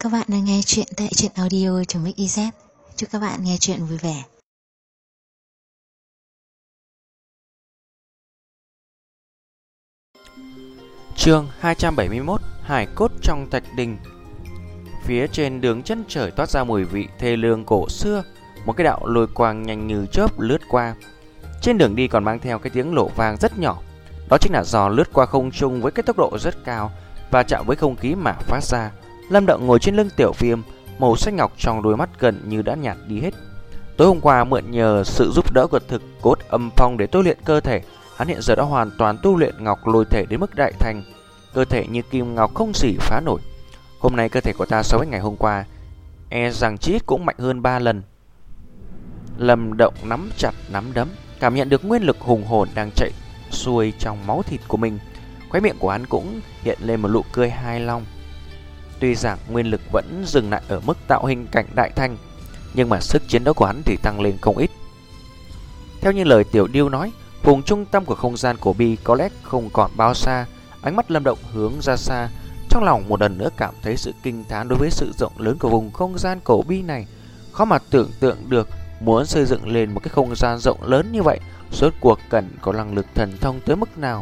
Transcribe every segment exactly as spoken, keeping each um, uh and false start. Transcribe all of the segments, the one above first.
các bạn đang nghe chuyện tại truyện audio.mixyz. Chúc các bạn nghe chuyện vui vẻ. Chương hai trăm bảy mươi mốt. Hải cốt trong thạch đình. Phía trên đường chân trời toát ra mùi vị thê lương cổ xưa. Một cái đạo lôi quang nhanh như chớp lướt qua. Trên đường đi còn mang theo cái tiếng lộ vang rất nhỏ. Đó chính là gió lướt qua không trung với cái tốc độ rất cao và chạm với không khí mà phát ra. Lâm Động ngồi trên lưng Tiểu Viêm, màu xanh ngọc trong đôi mắt gần như đã nhạt đi hết. Tối hôm qua mượn nhờ sự giúp đỡ của thực cốt âm phong để tu luyện cơ thể, hắn hiện giờ đã hoàn toàn tu luyện ngọc lôi thể đến mức đại thành, cơ thể như kim ngọc không gì phá nổi. Hôm nay cơ thể của ta so với ngày hôm qua e rằng chí ít cũng mạnh hơn ba lần. Lâm Động nắm chặt nắm đấm, cảm nhận được nguyên lực hùng hồn đang chạy xuôi trong máu thịt của mình. Khóe miệng của hắn cũng hiện lên một nụ cười hài lòng. Tuy rằng nguyên lực vẫn dừng lại ở mức tạo hình cảnh đại thành, nhưng mà sức chiến đấu của hắn thì tăng lên không ít. Theo như lời Tiểu Điêu nói, vùng trung tâm của không gian cổ bi có lẽ không còn bao xa. Ánh mắt Lâm Động hướng ra xa, trong lòng một lần nữa cảm thấy sự kinh thán đối với sự rộng lớn của vùng không gian cổ bi này. Khó mà tưởng tượng được muốn xây dựng lên một cái không gian rộng lớn như vậy, rốt cuộc cần có năng lực thần thông tới mức nào.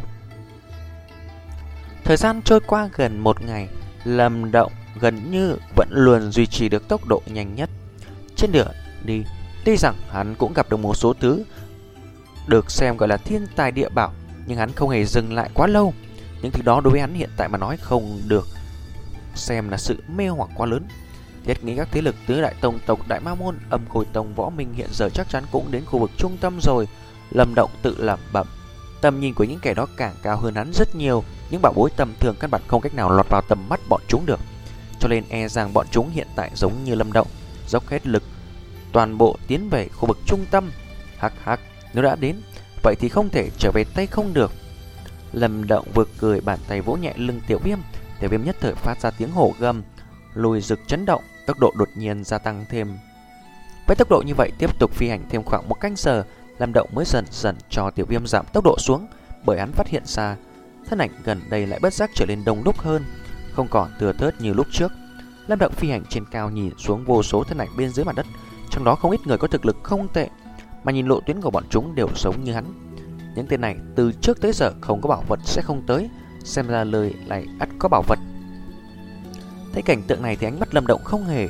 Thời gian trôi qua gần một ngày, Lâm Động gần như vẫn luôn duy trì được tốc độ nhanh nhất. Trên đường đi, tuy rằng hắn cũng gặp được một số thứ được xem gọi là thiên tài địa bảo, nhưng hắn không hề dừng lại quá lâu. Những thứ đó đối với hắn hiện tại mà nói không được xem là sự mê hoặc quá lớn. Thiết nghĩ các thế lực tứ đại tông tộc Đại Ma Môn, Âm Khôi Tông, Võ Minh hiện giờ chắc chắn cũng đến khu vực trung tâm rồi. Lâm Động tự lẩm bẩm, tầm nhìn của những kẻ đó càng cao hơn hắn rất nhiều. Những bảo bối tầm thường căn bản không cách nào lọt vào tầm mắt bọn chúng được, cho nên e rằng bọn chúng hiện tại giống như Lâm Động, dốc hết lực toàn bộ tiến về khu vực trung tâm. Hắc hắc, nếu đã đến vậy thì không thể trở về tay không được. Lâm Động vừa cười, bàn tay vỗ nhẹ lưng Tiểu Viêm. Tiểu Viêm nhất thời phát ra tiếng hổ gầm, lùi rực chấn động, tốc độ đột nhiên gia tăng thêm. Với tốc độ như vậy tiếp tục phi hành thêm khoảng một canh giờ, Lâm Động mới dần dần cho Tiểu Viêm giảm tốc độ xuống, bởi hắn phát hiện ra thân ảnh gần đây lại bất giác trở nên đông đúc hơn, không còn thưa thớt như lúc trước. Lâm Động phi hành trên cao nhìn xuống vô số thân ảnh bên dưới mặt đất, trong đó không ít người có thực lực không tệ, mà nhìn lộ tuyến của bọn chúng đều giống như hắn. Những tên này từ trước tới giờ không có bảo vật sẽ không tới, xem ra lời này ắt có bảo vật. Thấy cảnh tượng này thì ánh mắt Lâm Động không hề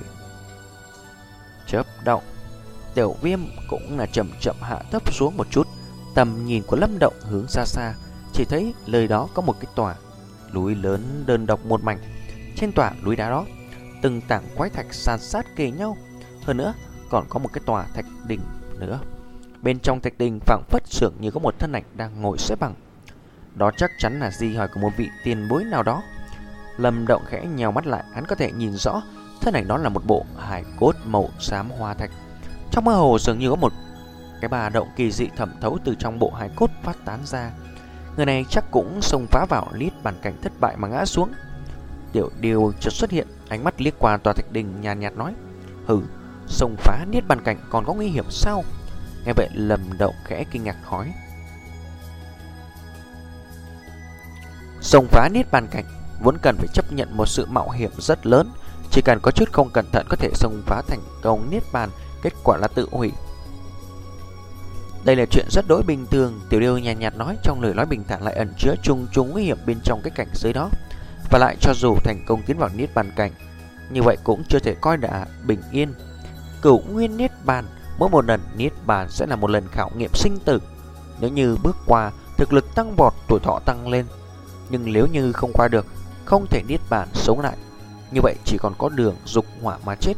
chớp động. Tiểu Viêm cũng là chậm chậm hạ thấp xuống một chút. Tầm nhìn của Lâm Động hướng xa xa, chỉ thấy nơi đó có một cái tòa núi lớn đơn độc một mảnh. Trên tòa núi đá đó, từng tảng quái thạch san sát kề nhau. Hơn nữa, còn có một cái tòa thạch đình nữa. Bên trong thạch đình phảng phất dường như có một thân ảnh đang ngồi xếp bằng. Đó chắc chắn là di hài của một vị tiền bối nào đó. Lâm Động khẽ nhèo mắt lại, hắn có thể nhìn rõ thân ảnh đó là một bộ hài cốt màu xám hoa thạch. Trong mơ hồ dường như có một cái bà động kỳ dị thẩm thấu từ trong bộ hài cốt phát tán ra. Người này chắc cũng xông phá vào niết bàn cảnh thất bại mà ngã xuống. Tiểu Điêu chợt xuất hiện, ánh mắt liếc qua tòa thạch đình nhàn nhạt nói: "Hừ, xông phá niết bàn cảnh còn có nguy hiểm sao?" Nghe vậy Lâm Động khẽ kinh ngạc hỏi: "Xông phá niết bàn cảnh vốn cần phải chấp nhận một sự mạo hiểm rất lớn, chỉ cần có chút không cẩn thận có thể xông phá thành công niết bàn, kết quả là tự hủy. Đây là chuyện rất đối bình thường." Tiểu Điêu nhàn nhạt nói, trong lời nói bình thản lại ẩn chứa trùng trùng nguy hiểm bên trong cái cảnh giới đó. Và lại cho dù thành công tiến vào niết bàn cảnh, như vậy cũng chưa thể coi đã bình yên. Cửu nguyên niết bàn, mỗi một lần niết bàn sẽ là một lần khảo nghiệm sinh tử. Nếu như bước qua, thực lực tăng vọt, tuổi thọ tăng lên. Nhưng nếu như không qua được, không thể niết bàn sống lại, như vậy chỉ còn có đường dục hỏa mà chết.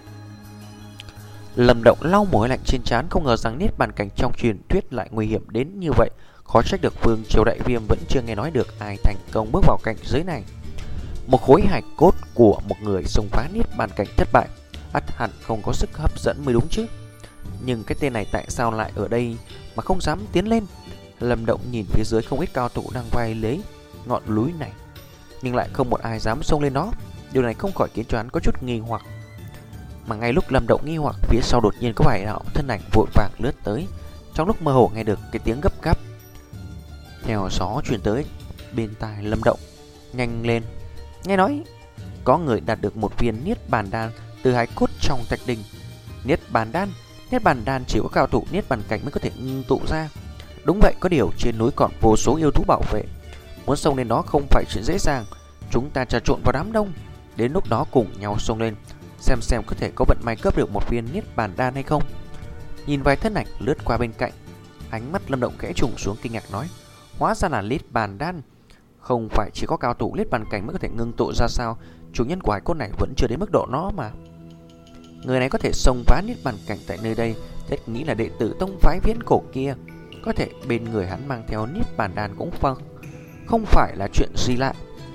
Lâm Động lau mồ hôi lạnh trên trán, không ngờ rằng niết bàn cảnh trong truyền thuyết lại nguy hiểm đến như vậy. Khó trách được Vương Triều Đại Viêm vẫn chưa nghe nói được ai thành công bước vào cảnh giới này. Một khối hài cốt của một người xông phá niết bàn cảnh thất bại, ắt hẳn không có sức hấp dẫn mới đúng chứ. Nhưng cái tên này tại sao lại ở đây mà không dám tiến lên? Lâm Động nhìn phía dưới không ít cao thủ đang vai lấy ngọn núi này, nhưng lại không một ai dám xông lên nó. Điều này không khỏi khiến cho hắn có chút nghi hoặc. Mà ngay lúc Lâm Động nghi hoặc, phía sau đột nhiên có vài đạo thân ảnh vội vàng lướt tới. Trong lúc mơ hồ nghe được cái tiếng gấp gáp theo gió truyền tới bên tai Lâm Động: "Nhanh lên!" Nghe nói có người đạt được một viên Niết Bàn Đan từ hài cốt trong thạch đình. Niết Bàn Đan, Niết Bàn Đan chỉ có cao thủ Niết Bàn cảnh mới có thể ngưng tụ ra. Đúng vậy, có điều trên núi còn vô số yêu thú bảo vệ, muốn xông lên đó không phải chuyện dễ dàng. Chúng ta trà trộn vào đám đông, đến lúc đó cùng nhau xông lên, xem xem có thể có vận may cướp được một viên Niết Bàn Đan hay không. Nhìn vài thân ảnh lướt qua bên cạnh, ánh mắt Lâm Động khẽ trùng xuống kinh ngạc nói: hóa ra là Niết Bàn Đan. Không phải chỉ có cao thủ Niết Bàn cảnh mới có thể ngưng tụ ra sao? Chủ nhân của hài cốt này vẫn chưa đến mức độ đó mà. Người này có thể xông phá Niết Bàn cảnh tại nơi đây, tất nghĩ là đệ tử tông phái viễn cổ kia. Có thể bên người hắn mang theo Niết Bàn Đan cũng vâng, không phải là chuyện gì lạ.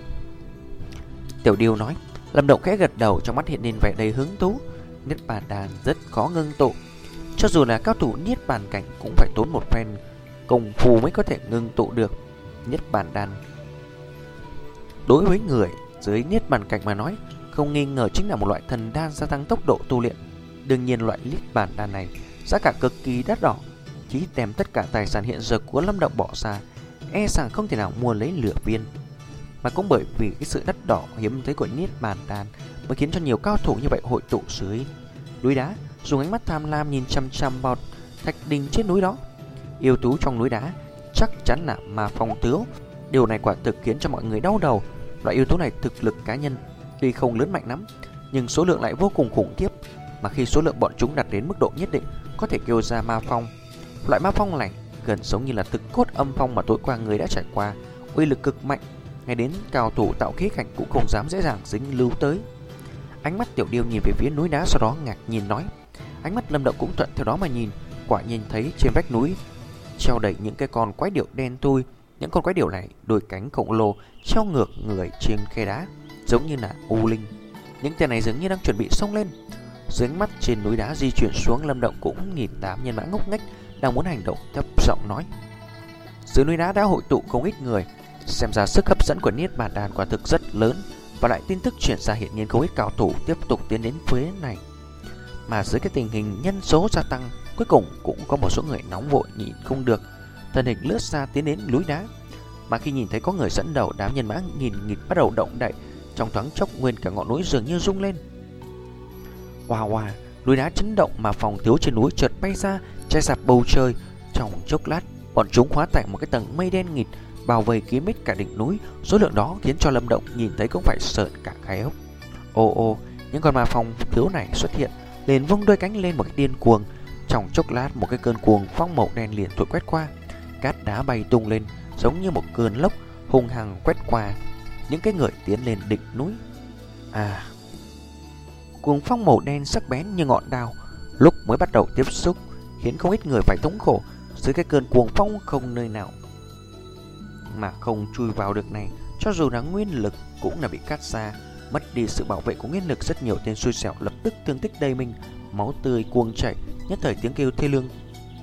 Tiểu Điêu nói. Lâm Động khẽ gật đầu, trong mắt hiện lên vẻ đầy hứng thú. Niết Bàn Đan rất khó ngưng tụ, cho dù là cao thủ Niết Bàn cảnh cũng phải tốn một phen công phu mới có thể ngưng tụ được. Niết Bàn Đan đối với người dưới Niết Bàn cảnh mà nói, không nghi ngờ chính là một loại thần đan gia tăng tốc độ tu luyện. Đương nhiên loại Niết Bàn Đan này giá cả cực kỳ đắt đỏ, chỉ đem tất cả tài sản hiện giờ của Lâm Động bỏ ra, e rằng không thể nào mua lấy lửa viên. Mà cũng bởi vì cái sự đắt đỏ hiếm thấy của Niết Bàn Đan mới khiến cho nhiều cao thủ như vậy hội tụ dưới núi đá, dùng ánh mắt tham lam nhìn chăm chăm vào thạch đình trên núi đó. Yêu thú trong núi đá chắc chắn là Ma Phong Thiếu. Điều này quả thực khiến cho mọi người đau đầu. Loại yêu thú này thực lực cá nhân tuy không lớn mạnh lắm, nhưng số lượng lại vô cùng khủng khiếp. Mà khi số lượng bọn chúng đạt đến mức độ nhất định, có thể kêu ra ma phong. Loại ma phong này gần giống như là thực cốt âm phong mà tối qua người đã trải qua, uy lực cực mạnh, ngay đến cao thủ tạo khí cảnh cũng không dám dễ dàng dính lưu tới. Ánh mắt Tiểu Điêu nhìn về phía núi đá, sau đó ngạc nhiên nói. Ánh mắt Lâm Động cũng thuận theo đó mà nhìn, quả nhiên thấy trên vách núi treo đầy những cái con quái điểu đen thui. Những con quái điểu này đôi cánh khổng lồ treo ngược người trên khe đá, giống như là u linh. Những tên này dường như đang chuẩn bị xông lên. Dưới ánh mắt trên núi đá di chuyển xuống, Lâm Động cũng nhìn đám nhân mã ngốc nghếch đang muốn hành động, thấp giọng nói. Dưới núi đá đã hội tụ không ít người, xem ra sức hấp dẫn của Niết Bàn Đan quả thực rất lớn. Và lại tin tức chuyển ra hiện nhiên không ít cao thủ tiếp tục tiến đến phía này. Mà dưới cái tình hình nhân số gia tăng, cuối cùng cũng có một số người nóng vội nhịn không được, thân hình lướt ra tiến đến núi đá. Mà khi nhìn thấy có người dẫn đầu, đám nhân mã nghìn nghịt bắt đầu động đậy. Trong thoáng chốc nguyên cả ngọn núi dường như rung lên. Wow wow, núi đá chấn động mà phòng thiếu trên núi chợt bay ra, che sạp bầu trời. Trong chốc lát, bọn chúng hóa thành một cái tầng mây đen nghịt bao vây kín mít cả đỉnh núi. Số lượng đó khiến cho Lâm Động nhìn thấy cũng phải sợn cả gai ốc. Ô ô, những con ma phong thiếu này xuất hiện, liền vung đôi cánh lên một cái điên cuồng. Trong chốc lát, một cái cơn cuồng phong màu đen liền thổi quét qua, cát đá bay tung lên giống như một cơn lốc hung hăng quét qua những cái người tiến lên đỉnh núi. À, cuồng phong màu đen sắc bén như ngọn đao, lúc mới bắt đầu tiếp xúc khiến không ít người phải thống khổ. Dưới cái cơn cuồng phong không nơi nào mà không chui vào được này, cho dù là nguyên lực cũng là bị cắt ra. Mất đi sự bảo vệ của nguyên lực, rất nhiều tên xui xẻo lập tức thương tích đầy mình, máu tươi cuồng chảy. Nhất thời tiếng kêu thê lương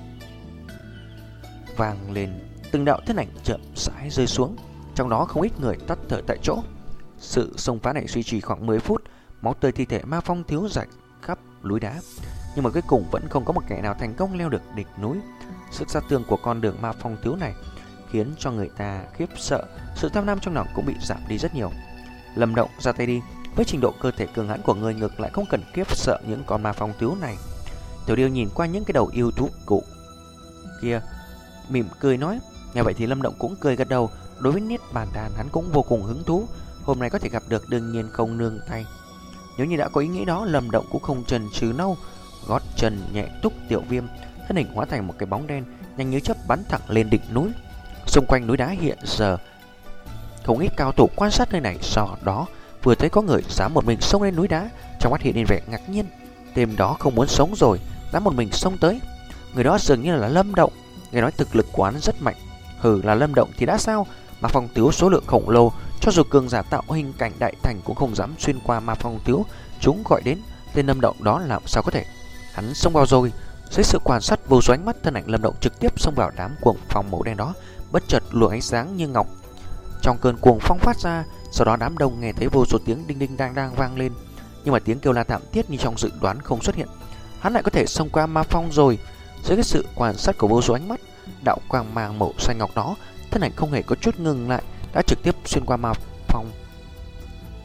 vang lên, từng đạo thân ảnh chậm rãi rơi xuống, trong đó không ít người tắt thở tại chỗ. Sự xông phá này duy trì khoảng mười phút, máu tươi thi thể ma phong thiếu rải khắp núi đá, nhưng mà cuối cùng vẫn không có một kẻ nào thành công leo được đỉnh núi. Sức sát thương của con đường ma phong thiếu này khiến cho người ta khiếp sợ, sự tham lam trong lòng cũng bị giảm đi rất nhiều. Lâm Động ra tay đi, với trình độ cơ thể cường hãn của người ngược lại không cần khiếp sợ những con ma phong thiếu này. Tiểu Điêu nhìn qua những cái đầu yêu thú cụ kia, mỉm cười nói. Nghe vậy thì Lâm Động cũng cười gật đầu. Đối với Niết Bàn Đan hắn cũng vô cùng hứng thú, hôm nay có thể gặp được đương nhiên không nương tay. Nếu như đã có ý nghĩ đó, Lâm Động cũng không chần chừ đâu, gót chân nhẹ túc Tiểu Viêm, thân hình hóa thành một cái bóng đen nhanh như chớp bắn thẳng lên đỉnh núi. Xung quanh núi đá hiện giờ không ít cao thủ quan sát nơi này, sau đó vừa thấy có người dám một mình xông lên núi đá, trong mắt hiện lên vẻ ngạc nhiên. Tên đó không muốn sống rồi, dám một mình xông tới. Người đó dường như là Lâm Động, nghe nói thực lực của hắn rất mạnh. Hừ, là Lâm Động thì đã sao? Ma phong thiếu số lượng khổng lồ, cho dù cường giả tạo hình cảnh đại thành cũng không dám xuyên qua ma phong thiếu chúng gọi đến. Tên Lâm Động đó làm sao có thể? Hắn xông vào rồi. Dưới sự quan sát vô số ánh mắt, thân ảnh Lâm Động trực tiếp xông vào đám cuồng phong màu đen đó, bất chợt luồng ánh sáng như ngọc trong cơn cuồng phong phát ra. Sau đó đám đông nghe thấy vô số tiếng đinh đinh đang đang vang lên, nhưng mà tiếng kêu la thảm thiết như trong dự đoán không xuất hiện. Hắn lại có thể xông qua ma phong rồi. Dưới cái sự quan sát của vô số ánh mắt, đạo quang mang màu xanh ngọc đó, thân ảnh không hề có chút ngừng lại, đã trực tiếp xuyên qua ma phong.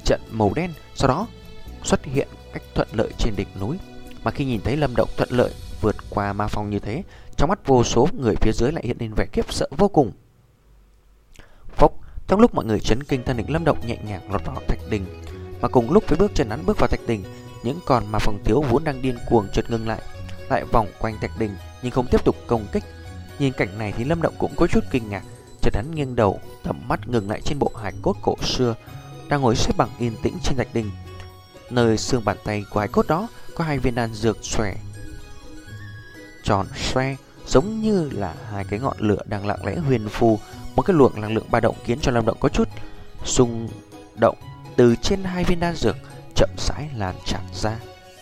trận màu đen, sau đó xuất hiện cách thuận lợi trên đỉnh núi. Mà khi nhìn thấy Lâm Động thuận lợi vượt qua ma phong như thế, trong mắt vô số người phía dưới lại hiện lên vẻ khiếp sợ vô cùng. Phốc, trong lúc mọi người chấn kinh, thân hình Lâm Động nhẹ nhàng lọt vào thạch đình. Mà cùng lúc với bước chân hắn bước vào thạch đình, những con ma phong thiếu vốn đang điên cuồng chợt ngưng lại, lại vòng quanh thạch đình nhưng không tiếp tục công kích. Nhìn cảnh này thì Lâm Động cũng có chút kinh ngạc, chợt hắn nghiêng đầu, tầm mắt ngừng lại trên bộ hài cốt cổ xưa đang ngồi xếp bằng yên tĩnh trên thạch đình. Nơi xương bàn tay của hài cốt đó có hai viên đan dược xòe tròn xoe, giống như là hai cái ngọn lửa đang lặng lẽ huyền phù. Một cái luồng năng lượng ba động khiến cho Lâm Động có chút xung động từ trên hai viên đan dược chậm rãi lan tràn ra.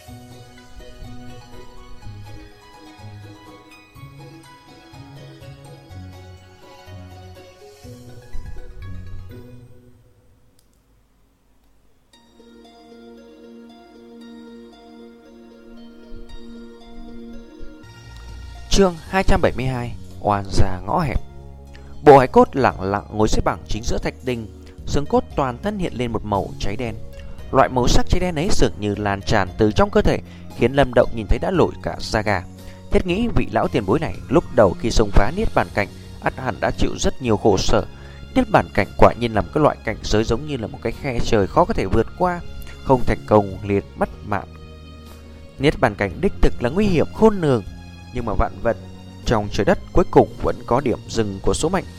Chương hai trăm bảy mươi hai, oan gia ngõ hẹp. Bộ hài cốt lặng lặng ngồi xếp bằng chính giữa thạch đình, xương cốt toàn thân hiện lên một màu cháy đen. Loại màu sắc cháy đen ấy dường như lan tràn từ trong cơ thể, khiến Lâm Động nhìn thấy đã nổi cả da gà. Thiết nghĩ vị lão tiền bối này lúc đầu khi xông phá niết bàn cảnh, ắt hẳn đã chịu rất nhiều khổ sở. Niết bàn cảnh quả nhiên là một cái loại cảnh giới giống như là một cái khe trời khó có thể vượt qua, không thành công liền mất mạng. Niết bàn cảnh đích thực là nguy hiểm khôn lường, nhưng mà vạn vật trong trời đất cuối cùng vẫn có điểm dừng của số mệnh.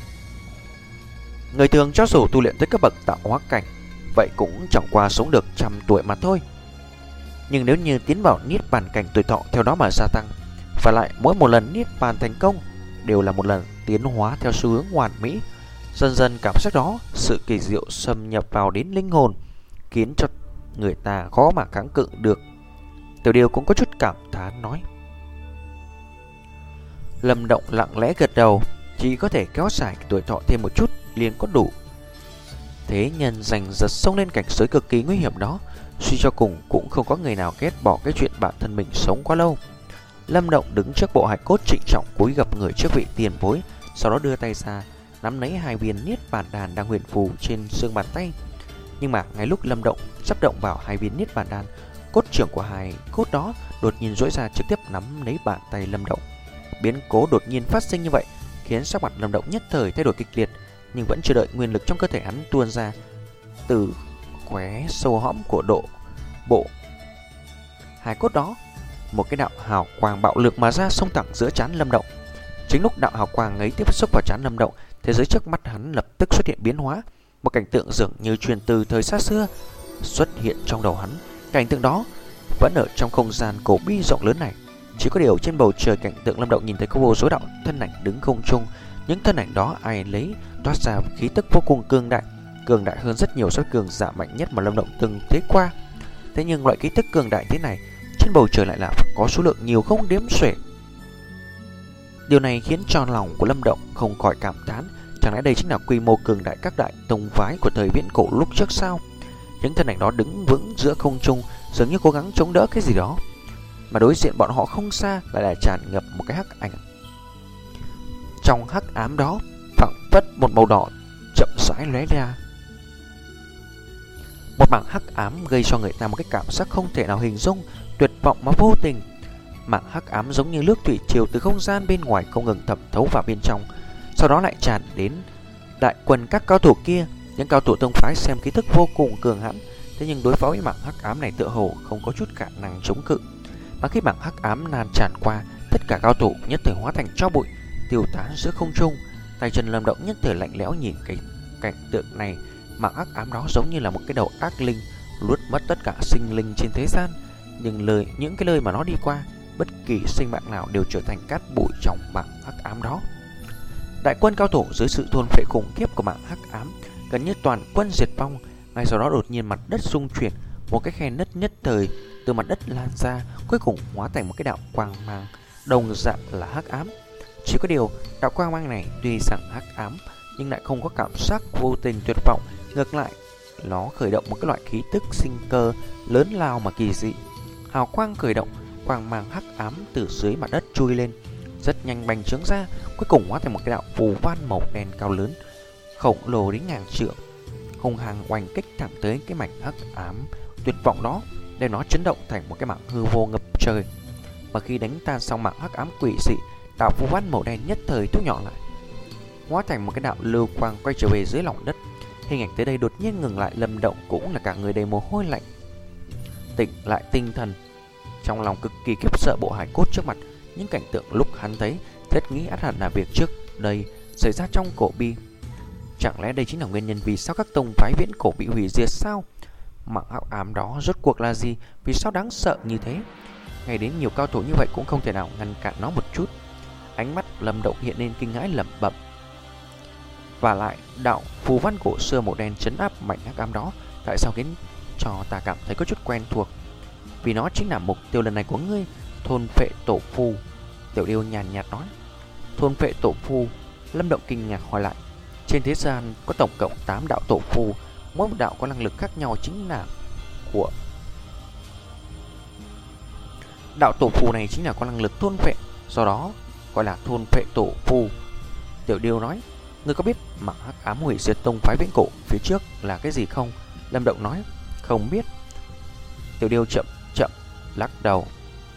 Người thường cho dù tu luyện tới cấp bậc tạo hóa cảnh, vậy cũng chẳng qua sống được trăm tuổi mà thôi. Nhưng nếu như tiến vào niết bàn cảnh, tuổi thọ theo đó mà gia tăng, và lại mỗi một lần niết bàn thành công đều là một lần tiến hóa theo xu hướng hoàn mỹ. Dần dần cảm giác đó, sự kỳ diệu xâm nhập vào đến linh hồn, khiến cho người ta khó mà kháng cự được. Tiểu Điều cũng có chút cảm thán nói. Lâm Động lặng lẽ gật đầu, chỉ có thể kéo dài tuổi thọ thêm một chút liền có đủ. Thế nhân giành giật xông lên cảnh giới cực kỳ nguy hiểm đó, suy cho cùng cũng không có người nào ghét bỏ cái chuyện bản thân mình sống quá lâu. Lâm Động đứng trước bộ hài cốt trịnh trọng cúi gập người trước vị tiền bối, sau đó đưa tay ra nắm lấy hai viên niết bàn đan đang huyền phù trên xương bàn tay. Nhưng mà ngay lúc Lâm Động sắp động vào hai viên niết bàn đan, cốt trưởng của hài cốt đó đột nhiên duỗi ra trực tiếp nắm lấy bàn tay Lâm Động. Biến cố đột nhiên phát sinh như vậy khiến sắc mặt Lâm Động nhất thời thay đổi kịch liệt, nhưng vẫn chưa đợi nguyên lực trong cơ thể hắn tuôn ra từ khóe sâu hõm của độ bộ hài cốt đó, một cái đạo hào quang bạo lực mà ra xông thẳng giữa trán Lâm Động. Chính lúc đạo hào quang ấy tiếp xúc vào trán Lâm Động, thế giới trước mắt hắn lập tức xuất hiện biến hóa. Một cảnh tượng dường như truyền từ thời xa xưa xuất hiện trong đầu hắn. Cảnh tượng đó vẫn ở trong không gian cổ bi rộng lớn này. Chỉ có điều trên bầu trời, cảnh tượng Lâm Động nhìn thấy có vô số đạo thân ảnh đứng không trung. Những thân ảnh đó ai lấy toát ra khí tức vô cùng cường đại, cường đại hơn rất nhiều so với cường giả mạnh nhất mà Lâm Động từng thấy qua. Thế nhưng loại khí tức cường đại thế này trên bầu trời lại là có số lượng nhiều không đếm xuể. Điều này khiến cho lòng của Lâm Động không khỏi cảm thán, chẳng lẽ đây chính là quy mô cường đại các đại tông phái của thời viễn cổ lúc trước sao? Những thân ảnh đó đứng vững giữa không trung, dường như cố gắng chống đỡ cái gì đó, mà đối diện bọn họ không xa lại là tràn ngập một cái hắc ảnh. Trong hắc ám đó phảng phất một màu đỏ chậm rãi lóe ra, một mảng hắc ám gây cho người ta một cái cảm giác không thể nào hình dung, tuyệt vọng mà vô tình. Mảng hắc ám giống như nước thủy triều từ không gian bên ngoài không ngừng thẩm thấu vào bên trong, sau đó lại tràn đến đại quân các cao thủ kia. Những cao thủ tông phái xem khí tức vô cùng cường hãn, thế nhưng đối phó với mảng hắc ám này tựa hồ không có chút khả năng chống cự. Mà khi mảng hắc ám lan tràn qua, tất cả cao thủ nhất thời hóa thành tro bụi, tiêu tán giữa không trung. Tay chân Lâm Động nhất thời lạnh lẽo nhìn cái cảnh tượng này. Mảng hắc ám đó giống như là một cái đầu ác linh nuốt mất tất cả sinh linh trên thế gian, nhưng lời những cái lời mà nó đi qua, bất kỳ sinh mạng nào đều trở thành cát bụi trong mảng hắc ám đó. Đại quân cao thủ dưới sự thôn phệ khủng khiếp của mảng hắc ám gần như toàn quân diệt vong. Ngay sau đó đột nhiên mặt đất rung chuyển, một cái khe nứt nhất thời từ mặt đất lan ra, cuối cùng hóa thành một cái đạo quang mang đồng dạng là hắc ám. Chỉ có điều đạo quang mang này tuy rằng hắc ám nhưng lại không có cảm giác vô tình tuyệt vọng, ngược lại nó khởi động một cái loại khí tức sinh cơ lớn lao mà kỳ dị. Hào quang khởi động, quang mang hắc ám từ dưới mặt đất chui lên, rất nhanh bành trướng ra, cuối cùng hóa thành một cái đạo phù văn màu đen cao lớn, khổng lồ đến ngàn trượng. hung hăng oanh kích thẳng tới cái mảnh hắc ám tuyệt vọng đó, đem nó chấn động thành một cái mảng hư vô ngập trời. Mà khi đánh tan xong mảng hắc ám quỷ dị, đạo phù văn màu đen nhất thời thu nhỏ lại, hóa thành một cái đạo lưu quang quay trở về dưới lòng đất. Hình ảnh tới đây đột nhiên ngừng lại, Lâm Động cũng là cả người đầy mồ hôi lạnh, tỉnh lại tinh thần, trong lòng cực kỳ khiếp sợ bộ hài cốt trước mặt. Những cảnh tượng lúc hắn thấy, thiết nghĩ ắt hẳn là việc trước đây xảy ra trong cổ bi. Chẳng lẽ đây chính là nguyên nhân vì sao các tông phái viễn cổ bị hủy diệt sao? Mảng hắc ám đó rốt cuộc là gì? Vì sao đáng sợ như thế? Ngay đến nhiều cao thủ như vậy cũng không thể nào ngăn cản nó một chút. Ánh mắt Lâm Động hiện lên kinh hãi lẩm bẩm. Và lại đạo phù văn cổ xưa màu đen trấn áp mảnh hắc ám đó, tại sao khiến cho ta cảm thấy có chút quen thuộc? Vì nó chính là mục tiêu lần này của ngươi, thôn phệ tổ phù. Tiểu Điêu nhàn nhạt nói. Thôn phệ tổ phù? Lâm Động kinh ngạc hỏi lại. Trên thế gian có tổng cộng tám đạo tổ phù, mỗi một đạo có năng lực khác nhau, chính là của đạo tổ phù này chính là có năng lực thôn phệ, do đó gọi là thôn phệ tổ phù. Tiểu Điêu nói. Ngươi có biết mảng hắc ám hủy diệt tông phái viễn cổ phía trước là cái gì không? Lâm Động nói. Không biết. Tiểu Điêu chậm chậm lắc đầu.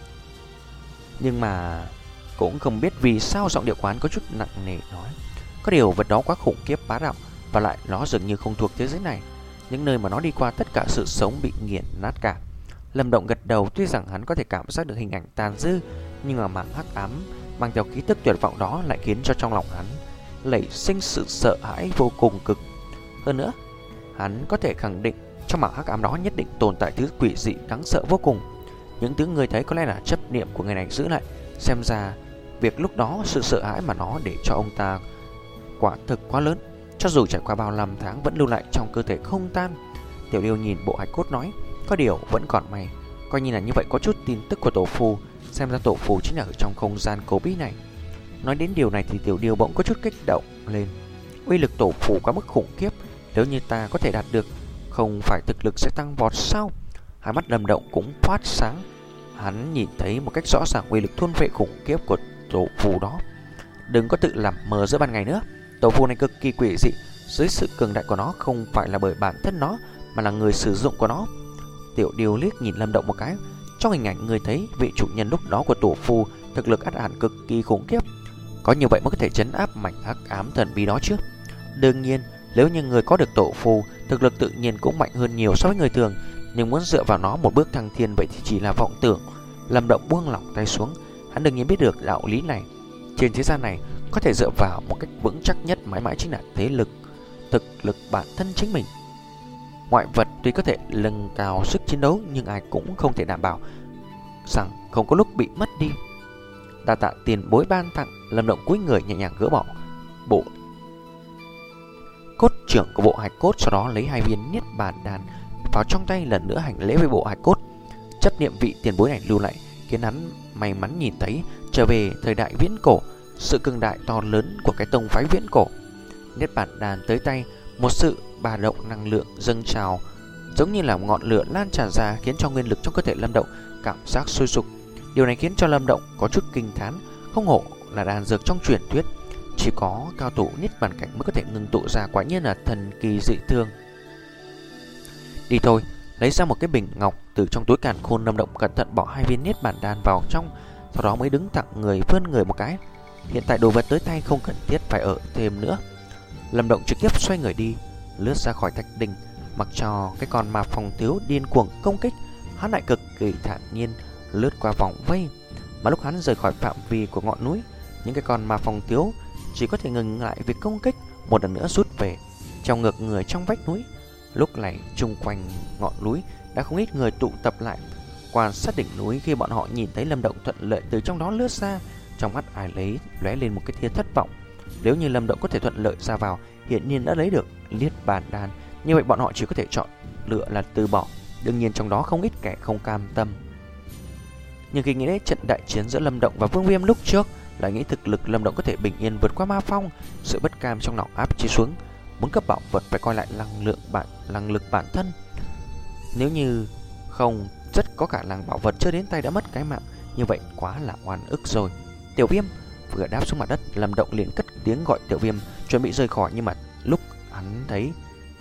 Nhưng mà cũng không biết vì sao giọng điệu quán có chút nặng nề nói. Có điều vật đó quá khủng khiếp bá đạo, và lại nó dường như không thuộc thế giới này. Những nơi mà nó đi qua tất cả sự sống bị nghiền nát cả. Lâm Động gật đầu, tuy rằng hắn có thể cảm giác được hình ảnh tàn dư, nhưng mà mảng hắc ám mang theo khí tức tuyệt vọng đó lại khiến cho trong lòng hắn nảy sinh sự sợ hãi vô cùng cực. Hơn nữa, hắn có thể khẳng định trong mảng hắc ám đó nhất định tồn tại thứ quỷ dị đáng sợ vô cùng. Những thứ người thấy có lẽ là chấp niệm của người này giữ lại. Xem ra việc lúc đó sự sợ hãi mà nó để cho ông ta quả thực quá lớn, cho dù trải qua bao năm tháng vẫn lưu lại trong cơ thể không tan. Tiểu Điêu nhìn bộ hài cốt nói. Có điều vẫn còn may, coi như là như vậy có chút tin tức của tổ phù. Xem ra tổ phù chính là ở trong không gian cổ bí này. Nói đến điều này thì Tiểu Điêu bỗng có chút kích động lên. Uy lực tổ phù quá mức khủng khiếp, nếu như ta có thể đạt được, không phải thực lực sẽ tăng vọt sao? Hai mắt Lâm Động cũng phát sáng. Hắn nhìn thấy một cách rõ ràng uy lực thôn phệ khủng khiếp của tổ phù đó. Đừng có tự làm mờ giữa ban ngày nữa. Tổ phù này cực kỳ quỷ dị, dưới sự cường đại của nó không phải là bởi bản thân nó, mà là người sử dụng của nó. Tiểu Điêu liếc nhìn Lâm Động một cái. Trong hình ảnh người thấy vị chủ nhân lúc đó của tổ phù thực lực ắt hẳn cực kỳ khủng khiếp. Có như vậy mới có thể trấn áp mảnh hắc ám thần bí đó chứ. Đương nhiên, nếu như người có được tổ phù, thực lực tự nhiên cũng mạnh hơn nhiều so với người thường, nhưng muốn dựa vào nó một bước thăng thiên vậy thì chỉ là vọng tưởng. Lâm Động buông lỏng tay xuống. Hắn đương nhiên biết được đạo lý này. Trên thế gian này, có thể dựa vào một cách vững chắc nhất mãi mãi chính là thế lực, thực lực bản thân chính mình. Ngoại vật tuy có thể nâng cao sức chiến đấu, nhưng ai cũng không thể đảm bảo rằng không có lúc bị mất đi. Đa tạ tiền bối ban tặng. Lâm Động cúi người nhẹ nhàng gỡ bỏ bộ cốt trưởng của bộ hài cốt, sau đó lấy hai viên niết bàn đan vào trong tay, lần nữa hành lễ với bộ hài cốt. Chấp niệm vị tiền bối này lưu lại khiến hắn may mắn nhìn thấy trở về thời đại viễn cổ, sự cường đại to lớn của cái tông phái viễn cổ. Niết bàn đan tới tay, một sự ba động năng lượng dâng trào giống như là ngọn lửa lan tràn ra, khiến cho nguyên lực trong cơ thể Lâm Động cảm giác sôi sục. Điều này khiến cho Lâm Động có chút kinh thán. Không hổ là đan dược trong truyền thuyết, chỉ có cao thủ niết bàn cảnh mới có thể ngưng tụ ra, quả nhiên là thần kỳ dị thương. Đi thôi. Lấy ra một cái bình ngọc từ trong túi càn khôn, Lâm Động cẩn thận bỏ hai viên niết bàn đan vào trong, sau đó mới đứng thẳng người vươn người một cái. Hiện tại đồ vật tới tay không cần thiết phải ở thêm nữa. Lâm Động trực tiếp xoay người đi, lướt ra khỏi thạch đình, mặc cho cái con ma phong thiếu điên cuồng công kích, hắn lại cực kỳ thản nhiên lướt qua vòng vây. Mà lúc hắn rời khỏi phạm vi của ngọn núi, những cái con ma phong thiếu chỉ có thể ngừng lại việc công kích, một lần nữa rút về trong ngược người trong vách núi. Lúc này chung quanh ngọn núi đã không ít người tụ tập lại quan sát đỉnh núi. Khi bọn họ nhìn thấy Lâm Động thuận lợi từ trong đó lướt ra, trong mắt ai lấy lóe lên một cái tia thất vọng. Nếu như Lâm Động có thể thuận lợi ra vào, hiện nhiên đã lấy được niết bàn đan, như vậy bọn họ chỉ có thể chọn lựa là từ bỏ. Đương nhiên trong đó không ít kẻ không cam tâm. Nhưng khi nghĩ đến trận đại chiến giữa Lâm Động và Vương Viêm lúc trước, lại nghĩ thực lực Lâm Động có thể bình yên vượt qua ma phong, sự bất cam trong lòng áp chế xuống. Muốn cấp bảo vật phải coi lại năng lượng bản năng lực bản thân. Nếu như không, rất có khả năng bảo vật chưa đến tay đã mất cái mạng, như vậy quá là oan ức rồi. Tiểu Viêm vừa đáp xuống mặt đất, Lâm Động liền cất tiếng gọi Tiểu Viêm chuẩn bị rời khỏi, nhưng mà lúc hắn thấy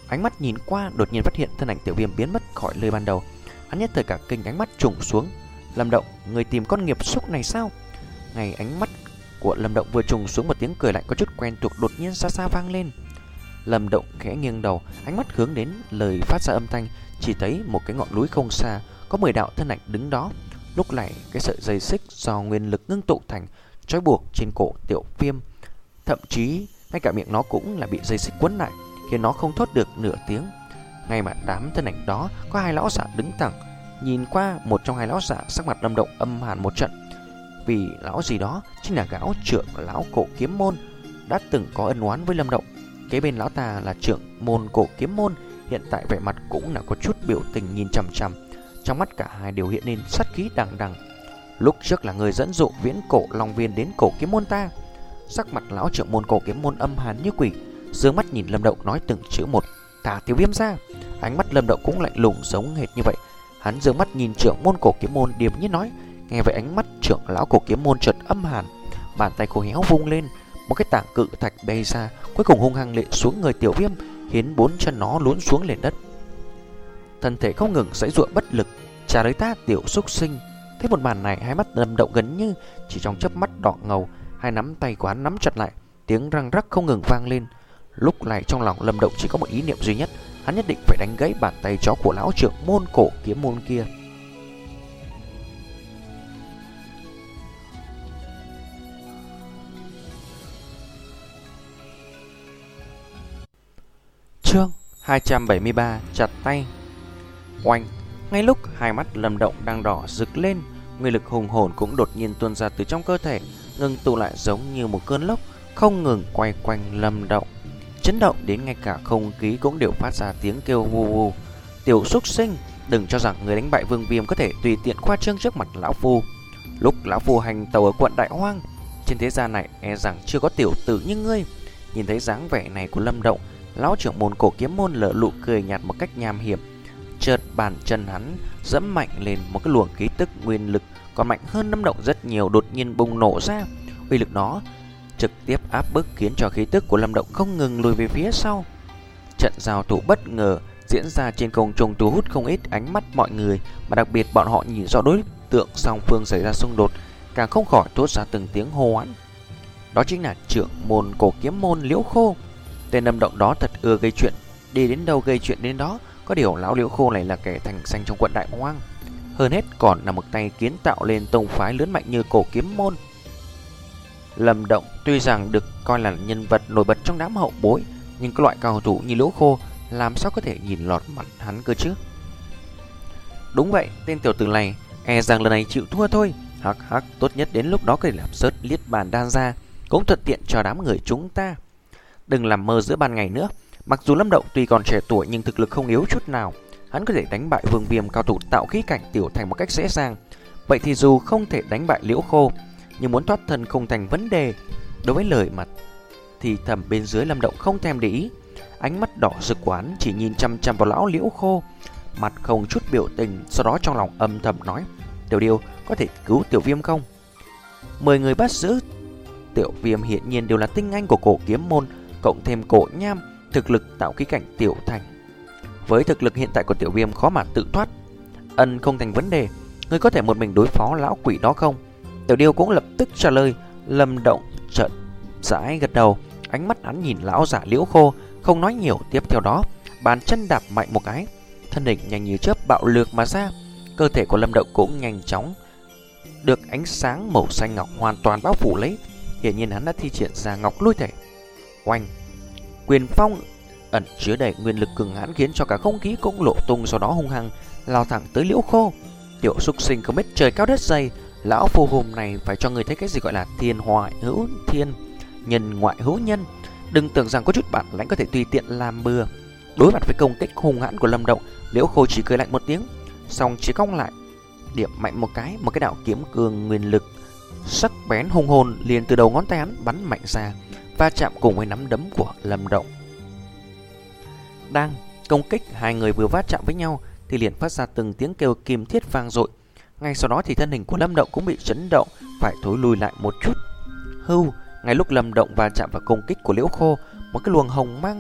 ánh mắt nhìn qua, đột nhiên phát hiện thân ảnh Tiểu Viêm biến mất khỏi nơi ban đầu. Hắn nhất thời cả kinh, ánh mắt trùng xuống. Lâm Động, người tìm con nghiệp xúc này sao? Ngay ánh mắt của Lâm Động vừa trùng xuống, một tiếng cười lạnh có chút quen thuộc đột nhiên xa xa vang lên. Lâm Động khẽ nghiêng đầu, ánh mắt hướng đến lời phát ra âm thanh, chỉ thấy một cái ngọn núi không xa, có mười đạo thân ảnh đứng đó. Lúc này cái sợi dây xích do nguyên lực ngưng tụ thành trói buộc trên cổ Tiểu Viêm, thậm chí ngay cả miệng nó cũng là bị dây xích quấn lại, khiến nó không thốt được nửa tiếng. Ngay mà đám thân ảnh đó có hai lão giả đứng thẳng. Nhìn qua, một trong hai lão giả sắc mặt Lâm Động âm hàn một trận, vì lão gì đó chính là Gáo trưởng lão Cổ Kiếm Môn, đã từng có ân oán với Lâm Động. Kế bên lão ta là trưởng môn Cổ Kiếm Môn, hiện tại vẻ mặt cũng là có chút biểu tình nhìn chằm chằm. Trong mắt cả hai đều hiện lên sát khí đằng đằng. Lúc trước là người dẫn dụ Viễn Cổ Long Viên đến Cổ Kiếm Môn ta. Sắc mặt lão trưởng môn Cổ Kiếm Môn âm hàn như quỷ, dương mắt nhìn Lâm Động nói từng chữ một: "Thả Tiểu Viêm ra." Ánh mắt Lâm Động cũng lạnh lùng giống hệt như vậy. Hắn dương mắt nhìn trưởng môn Cổ Kiếm Môn điềm nhiên nói. Nghe vậy ánh mắt trưởng lão Cổ Kiếm Môn chợt âm hàn, bàn tay khô héo vung lên, một cái tảng cự thạch bay ra, cuối cùng hung hăng lệ xuống người Tiểu Viêm, khiến bốn chân nó lún xuống nền đất. Thân thể không ngừng giãy giụa bất lực. "Trả lời ta, tiểu súc sinh." Thấy một màn này, hai mắt Lâm Động gần như chỉ trong chớp mắt đỏ ngầu, hai nắm tay của hắn nắm chặt lại, tiếng răng rắc không ngừng vang lên. Lúc này trong lòng Lâm Động chỉ có một ý niệm duy nhất, hắn nhất định phải đánh gãy bàn tay chó của lão trưởng môn Cổ Kiếm Môn kia. Chương hai trăm bảy mươi ba: Chặt tay. Oanh! Ngay lúc hai mắt Lâm Động đang đỏ rực lên, nguyên lực hùng hồn cũng đột nhiên tuôn ra từ trong cơ thể, ngừng tụ lại giống như một cơn lốc, không ngừng quay quanh Lâm Động, chấn động đến ngay cả không khí cũng đều phát ra tiếng kêu vù vù. "Tiểu súc sinh, đừng cho rằng người đánh bại Vương Viêm có thể tùy tiện khoa trương trước mặt lão phu. Lúc lão phu hành tàu ở quận Đại Hoang, trên thế gian này e rằng chưa có tiểu tử như ngươi." Nhìn thấy dáng vẻ này của Lâm Động, lão trưởng môn Cổ Kiếm Môn lở lụ cười nhạt một cách nham hiểm. Chợt bàn chân hắn dẫm mạnh lên, một cái luồng khí tức nguyên lực còn mạnh hơn Lâm Động rất nhiều đột nhiên bùng nổ ra. Uy lực nó trực tiếp áp bức, khiến cho khí tức của Lâm Động không ngừng lùi về phía sau. Trận giao thủ bất ngờ diễn ra trên không trung, thu hút không ít ánh mắt mọi người, mà đặc biệt bọn họ nhìn rõ đối tượng song phương xảy ra xung đột, càng không khỏi thốt ra từng tiếng hô oán. Đó chính là trưởng môn Cổ Kiếm Môn Liễu Khô. Tên Lâm Động đó thật ưa gây chuyện, đi đến đâu gây chuyện đến đó. Có điều lão Liễu Khô này là kẻ thành danh trong quận Đại Hoang, hơn hết còn là một tay kiến tạo lên tông phái lớn mạnh như Cổ Kiếm Môn. Lâm Động tuy rằng được coi là nhân vật nổi bật trong đám hậu bối, nhưng cái loại cao thủ như Liễu Khô làm sao có thể nhìn lọt mặt hắn cơ chứ? Đúng vậy, tên tiểu tử này e rằng lần này chịu thua thôi. Hắc hắc, tốt nhất đến lúc đó có thể làm sớt liết bàn đan ra, cũng thuận tiện cho đám người chúng ta. Đừng làm mơ giữa ban ngày nữa. Mặc dù Lâm Động tuy còn trẻ tuổi nhưng thực lực không yếu chút nào, hắn có thể đánh bại Vương Viêm, cao thủ tạo khí cảnh tiểu thành một cách dễ dàng. Vậy thì dù không thể đánh bại Liễu Khô, nhưng muốn thoát thân không thành vấn đề. Đối với lời mặt thì thầm bên dưới, Lâm Động không thèm để ý. Ánh mắt đỏ rực của hắn chỉ nhìn chăm chăm vào lão Liễu Khô, mặt không chút biểu tình. Sau đó trong lòng âm thầm nói: "Tiểu Điêu, có thể cứu Tiểu Viêm không?" Mười người bắt giữ Tiểu Viêm hiện nhiên đều là tinh anh của Cổ Kiếm Môn, cộng thêm Cổ Nham, thực lực tạo khí cảnh tiểu thành. Với thực lực hiện tại của Tiểu Viêm khó mà tự thoát. Ân, không thành vấn đề, ngươi có thể một mình đối phó lão quỷ đó không? Tiểu Điêu cũng lập tức trả lời. Lâm Động chợt rãi gật đầu, ánh mắt hắn nhìn lão giả Liễu Khô, không nói nhiều. Tiếp theo đó, bàn chân đạp mạnh một cái, thân hình nhanh như chớp bạo lược mà ra. Cơ thể của Lâm Động cũng nhanh chóng được ánh sáng màu xanh ngọc hoàn toàn bao phủ lấy. Hiển nhiên hắn đã thi triển ra Ngọc Lôi Thể. Oanh! Quyền phong ẩn chứa đầy nguyên lực cường hãn khiến cho cả không khí cũng lộ tung, sau đó hung hăng lao thẳng tới Liễu Khô. Tiểu súc sinh không biết trời cao đất dày, lão phu hôm này phải cho người thấy cái gì gọi là thiên ngoại hữu thiên, nhân ngoại hữu nhân. Đừng tưởng rằng có chút bản lãnh có thể tùy tiện làm bừa. Đối mặt với công kích hung hãn của Lâm Động, Liễu Khô chỉ cười lạnh một tiếng, xong chỉ cong lại, điểm mạnh một cái, một cái đạo kiếm cường nguyên lực sắc bén hung hồn liền từ đầu ngón tay hắn bắn mạnh ra, va chạm cùng với nắm đấm của Lâm Động. Đang công kích, hai người vừa va chạm với nhau thì liền phát ra từng tiếng kêu kim thiết vang dội. Ngay sau đó thì thân hình của Lâm Động cũng bị chấn động, phải thối lùi lại một chút. Hưu, ngay lúc Lâm Động va chạm vào công kích của Liễu Khô, một cái luồng hồng mang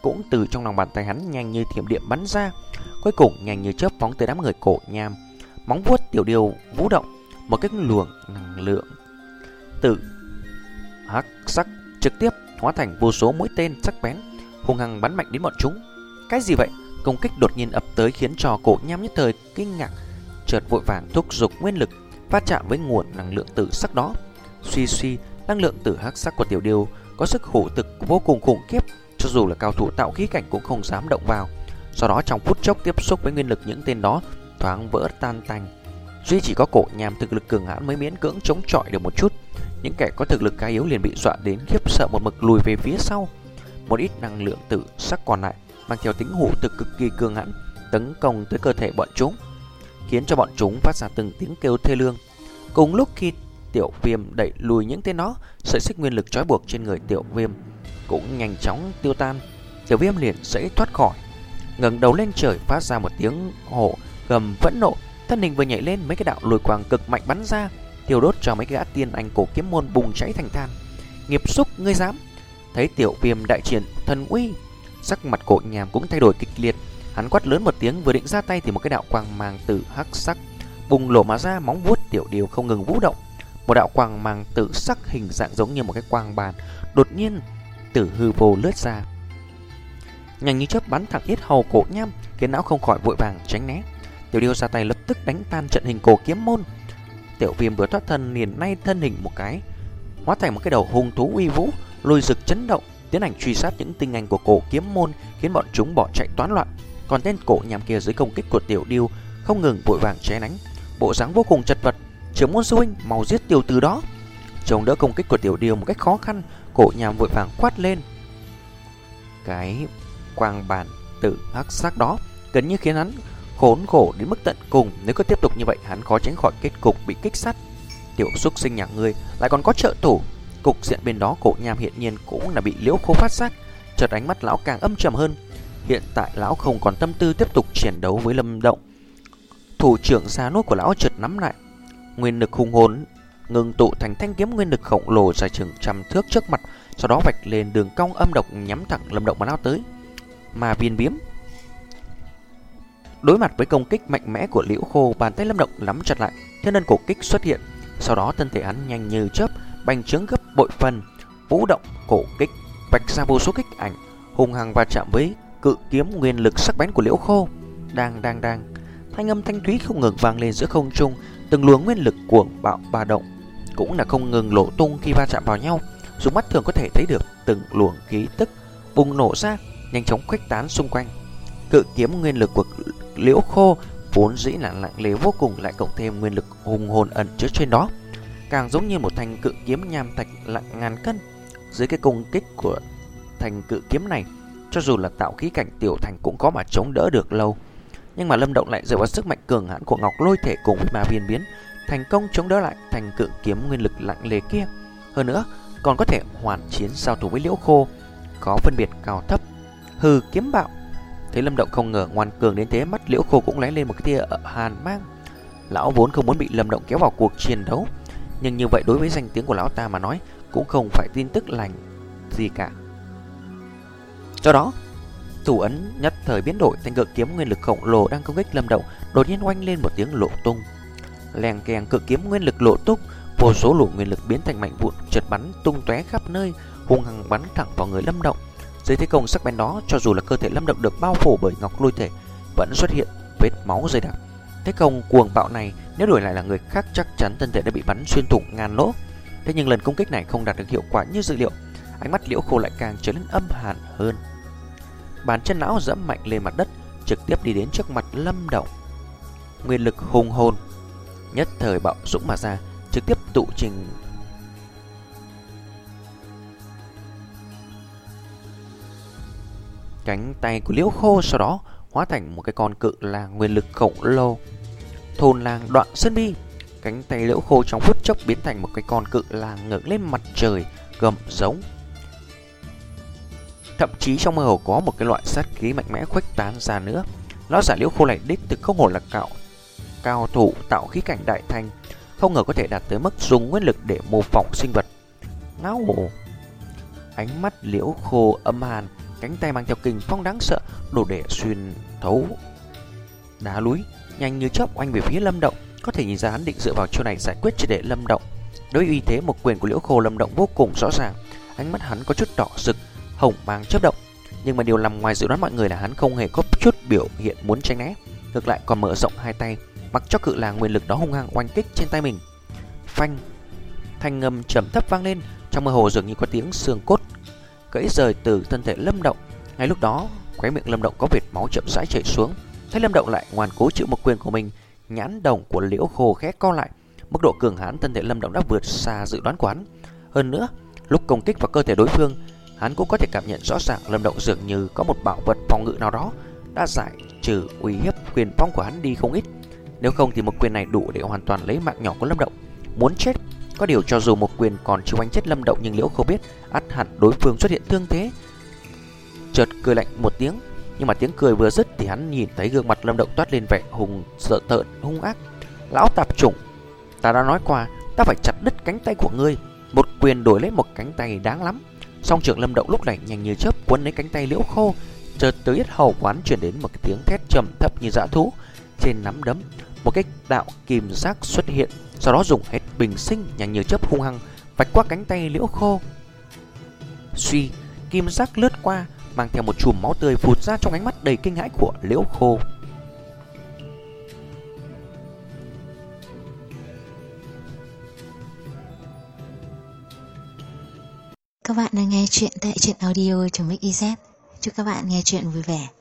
cũng từ trong lòng bàn tay hắn nhanh như thiểm điện bắn ra, cuối cùng nhanh như chớp phóng tới đám người Cổ Nham. Móng vuốt tiểu điêu vũ động, một cái luồng năng lượng tự hắc sắc trực tiếp hóa thành vô số mũi tên sắc bén, hung hăng bắn mạnh đến bọn chúng. Cái gì vậy? Công kích đột nhiên ập tới khiến cho Cổ Nham nhất thời kinh ngạc, chợt vội vàng thúc giục nguyên lực va chạm với nguồn năng lượng tử sắc đó. Suy suy, năng lượng tử hắc sắc của tiểu điêu có sức hủ thực vô cùng khủng khiếp, cho dù là cao thủ tạo khí cảnh cũng không dám động vào. Sau đó trong phút chốc tiếp xúc với nguyên lực, những tên đó thoáng vỡ tan tành. Duy chỉ có Cổ Nham thực lực cường hãn mới miễn cưỡng chống chọi được một chút. Những kẻ có thực lực khá yếu liền bị dọa đến khiếp sợ một mực lùi về phía sau. Một ít năng lượng tử sắc còn lại mang theo tính hủ thực cực kỳ cường hãn tấn công tới cơ thể bọn chúng, khiến cho bọn chúng phát ra từng tiếng kêu thê lương. Cùng lúc khi Tiểu Viêm đẩy lùi những tên đó, sợi xích nguyên lực trói buộc trên người Tiểu Viêm cũng nhanh chóng tiêu tan. Tiểu Viêm liền dãy thoát khỏi, ngẩng đầu lên trời phát ra một tiếng hổ gầm phẫn nộ, thân hình vừa nhảy lên, mấy cái đạo lôi quang cực mạnh bắn ra, thiêu đốt cho mấy cái gã tiên anh cổ kiếm môn bùng cháy thành than. Nghiệp xúc, ngươi dám! Thấy Tiểu Viêm đại triển thần uy, sắc mặt Cổ Nham cũng thay đổi kịch liệt. Hắn quát lớn một tiếng, vừa định ra tay thì một cái đạo quang mang tử hắc sắc bùng nổ mà ra, móng vuốt tiểu điêu không ngừng vũ động. Một đạo quang mang tử sắc hình dạng giống như một cái quang bàn đột nhiên từ hư vô lướt ra, nhanh như chớp bắn thẳng yết hầu Cổ Nham, khiến não không khỏi vội vàng tránh né. Tiểu điêu ra tay lập tức đánh tan trận hình cổ kiếm môn. Tiểu Viêm vừa thoát thân liền nay thân hình một cái, hóa thành một cái đầu hung thú uy vũ, lôi rực chấn động, tiến hành truy sát những tinh anh của cổ kiếm môn, khiến bọn chúng bỏ chạy toán loạn. Còn tên Cổ Nham kia dưới công kích của tiểu điêu không ngừng vội vàng né tránh, bộ dáng vô cùng chật vật. Trưởng môn sư huynh, mau giết tiểu tử đó! Chống đỡ công kích của tiểu điêu một cách khó khăn, Cổ Nham vội vàng quát lên. Cái quang bản tử hắc sắc đó gần như khiến hắn khốn khổ đến mức tận cùng. Nếu cứ tiếp tục như vậy, hắn khó tránh khỏi kết cục bị kích sát. Tiểu xúc sinh nhà ngươi lại còn có trợ thủ. Cục diện bên đó Cổ Nham hiện nhiên cũng là bị Liễu Khô phát giác. Chợt ánh mắt lão càng âm trầm hơn. Hiện tại lão không còn tâm tư tiếp tục chiến đấu với Lâm Động. Thủ trưởng già nốt của lão chợt nắm lại, nguyên lực hùng hồn ngừng tụ thành thanh kiếm nguyên lực khổng lồ dài chừng trăm thước trước mặt, sau đó vạch lên đường cong âm độc nhắm thẳng Lâm Động mà lao tới. Mà viên biếm đối mặt với công kích mạnh mẽ của Liễu Khô, bàn tay Lâm Động nắm chặt lại, thiên ân cổ kích xuất hiện. Sau đó thân thể hắn nhanh như chớp bành trướng gấp bội phần, vũ động cổ kích vạch ra vô số kích ảnh hung hăng va chạm với cự kiếm nguyên lực sắc bén của Liễu Khô. Đang đang đang thanh âm thanh thúy không ngừng vang lên giữa không trung, từng luồng nguyên lực cuồng bạo ba động cũng là không ngừng nổ tung khi va chạm vào nhau. Dùng mắt thường có thể thấy được từng luồng khí tức bùng nổ ra, nhanh chóng khuếch tán xung quanh. Cự kiếm nguyên lực của Liễu Khô vốn dĩ là nặng nề vô cùng, lại cộng thêm nguyên lực hùng hồn ẩn chứa trên đó, càng giống như một thanh cự kiếm nham thạch nặng ngàn cân. Dưới cái công kích của thanh cự kiếm này, cho dù là tạo khí cảnh tiểu thành cũng có mà chống đỡ được lâu. Nhưng mà Lâm Động lại dựa vào sức mạnh cường hãn của Ngọc Lôi Thể cùng với Ma Viên Biến, thành công chống đỡ lại thành cự kiếm nguyên lực nặng nề kia. Hơn nữa còn có thể hoàn chiến giao thủ với Liễu Khô, có phân biệt cao thấp. Hừ, kiếm bạo! Thấy Lâm Động không ngờ ngoan cường đến thế, mắt Liễu Khô cũng lóe lên một cái tia hàn mang. Lão vốn không muốn bị Lâm Động kéo vào cuộc chiến đấu, nhưng như vậy đối với danh tiếng của lão ta mà nói cũng không phải tin tức lành gì cả. Do đó thủ ấn nhất thời biến đổi, thanh cự kiếm nguyên lực khổng lồ đang công kích Lâm Động đột nhiên oanh lên một tiếng lộ tung. Leng keng, cự kiếm nguyên lực lộ tung, vô số luồng nguyên lực biến thành mảnh vụn chợt bắn tung tóe khắp nơi, hung hăng bắn thẳng vào người Lâm Động. Dưới thế công sắc bén đó, cho dù là cơ thể Lâm Động được bao phủ bởi Ngọc Lôi Thể, vẫn xuất hiện vết máu dày đặc. Thế công cuồng bạo này nếu đổi lại là người khác chắc chắn thân thể đã bị bắn xuyên thủng ngàn lỗ. Thế nhưng lần công kích này không đạt được hiệu quả như dự liệu, ánh mắt Liễu Khô lại càng trở nên âm hàn hơn. Bàn chân lão dẫm mạnh lên mặt đất, trực tiếp đi đến trước mặt Lâm Động. Nguyên lực hùng hồn nhất thời bạo dũng mà ra, trực tiếp tụ trình cánh tay của Liễu Khô, sau đó hóa thành một cái con cự lang nguyên lực khổng lồ. Thôn lang đoạn sơn bi, cánh tay Liễu Khô trong phút chốc biến thành một cái con cự lang ngẩng lên mặt trời, gầm giống. Thậm chí trong mơ hồ có một cái loại sát khí mạnh mẽ khuếch tán ra nữa. Lão giả Liễu Khô này đích thực không hổ là cạo cao thủ tạo khí cảnh đại thành, không ngờ có thể đạt tới mức dùng nguyên lực để mô phỏng sinh vật. Ngáo hồ! Ánh mắt Liễu Khô âm hàn, cánh tay mang theo kình phong đáng sợ đủ để xuyên thấu đá núi, nhanh như chớp oanh về phía Lâm Động. Có thể nhìn ra hắn định dựa vào chiêu này giải quyết triệt để Lâm Động. Đối với uy thế một quyền của Liễu Khô, Lâm Động vô cùng rõ ràng. Ánh mắt hắn có chút đỏ rực, hồng mang chớp động. Nhưng mà điều nằm ngoài dự đoán mọi người là hắn không hề có chút biểu hiện muốn tránh né, ngược lại còn mở rộng hai tay, mặc cho cự làng nguyên lực đó hung hăng oanh kích trên tay mình. Phanh, thanh ngầm trầm thấp vang lên, trong mơ hồ dường như có tiếng xương cốt gãy rời từ thân thể Lâm Động. Ngay lúc đó, khóe miệng Lâm Động có vệt máu chậm rãi chảy xuống. Thấy Lâm Động lại ngoan cố chịu một quyền của mình, nhãn đồng của Liễu Khô khẽ co lại. Mức độ cường hãn thân thể Lâm Động đã vượt xa dự đoán của hắn. Hơn nữa, lúc công kích vào cơ thể đối phương, hắn cũng có thể cảm nhận rõ ràng Lâm Động dường như có một bảo vật phòng ngự nào đó đã giải trừ uy hiếp quyền phong của hắn đi không ít. Nếu không thì một quyền này đủ để hoàn toàn lấy mạng nhỏ của Lâm Động. Muốn chết. Có điều cho dù một quyền còn chưa đánh chết Lâm Động, nhưng Liễu Khô biết ắt hẳn đối phương xuất hiện thương thế. Chợt cười lạnh một tiếng, nhưng mà tiếng cười vừa dứt thì hắn nhìn thấy gương mặt Lâm Động toát lên vẻ hùng sợ tợn hung ác. Lão tạp chủng, ta đã nói qua, ta phải chặt đứt cánh tay của ngươi. Một quyền đổi lấy một cánh tay đáng lắm. Song trưởng Lâm Động lúc này nhanh như chớp quấn lấy cánh tay Liễu Khô. Chợt từ yết hầu quán truyền đến một cái tiếng thét trầm thấp như dã thú. Trên nắm đấm, một cái đạo kìm giác xuất hiện, sau đó dùng hết bình sinh nhanh như chớp hung hăng vạch qua cánh tay Liễu Khô. Suy, kim giác lướt qua, mang theo một chùm máu tươi phụt ra trong ánh mắt đầy kinh hãi của Liễu Khô. Các bạn đang nghe chuyện tại truyện audio.mixyz. Chúc các bạn nghe chuyện vui vẻ.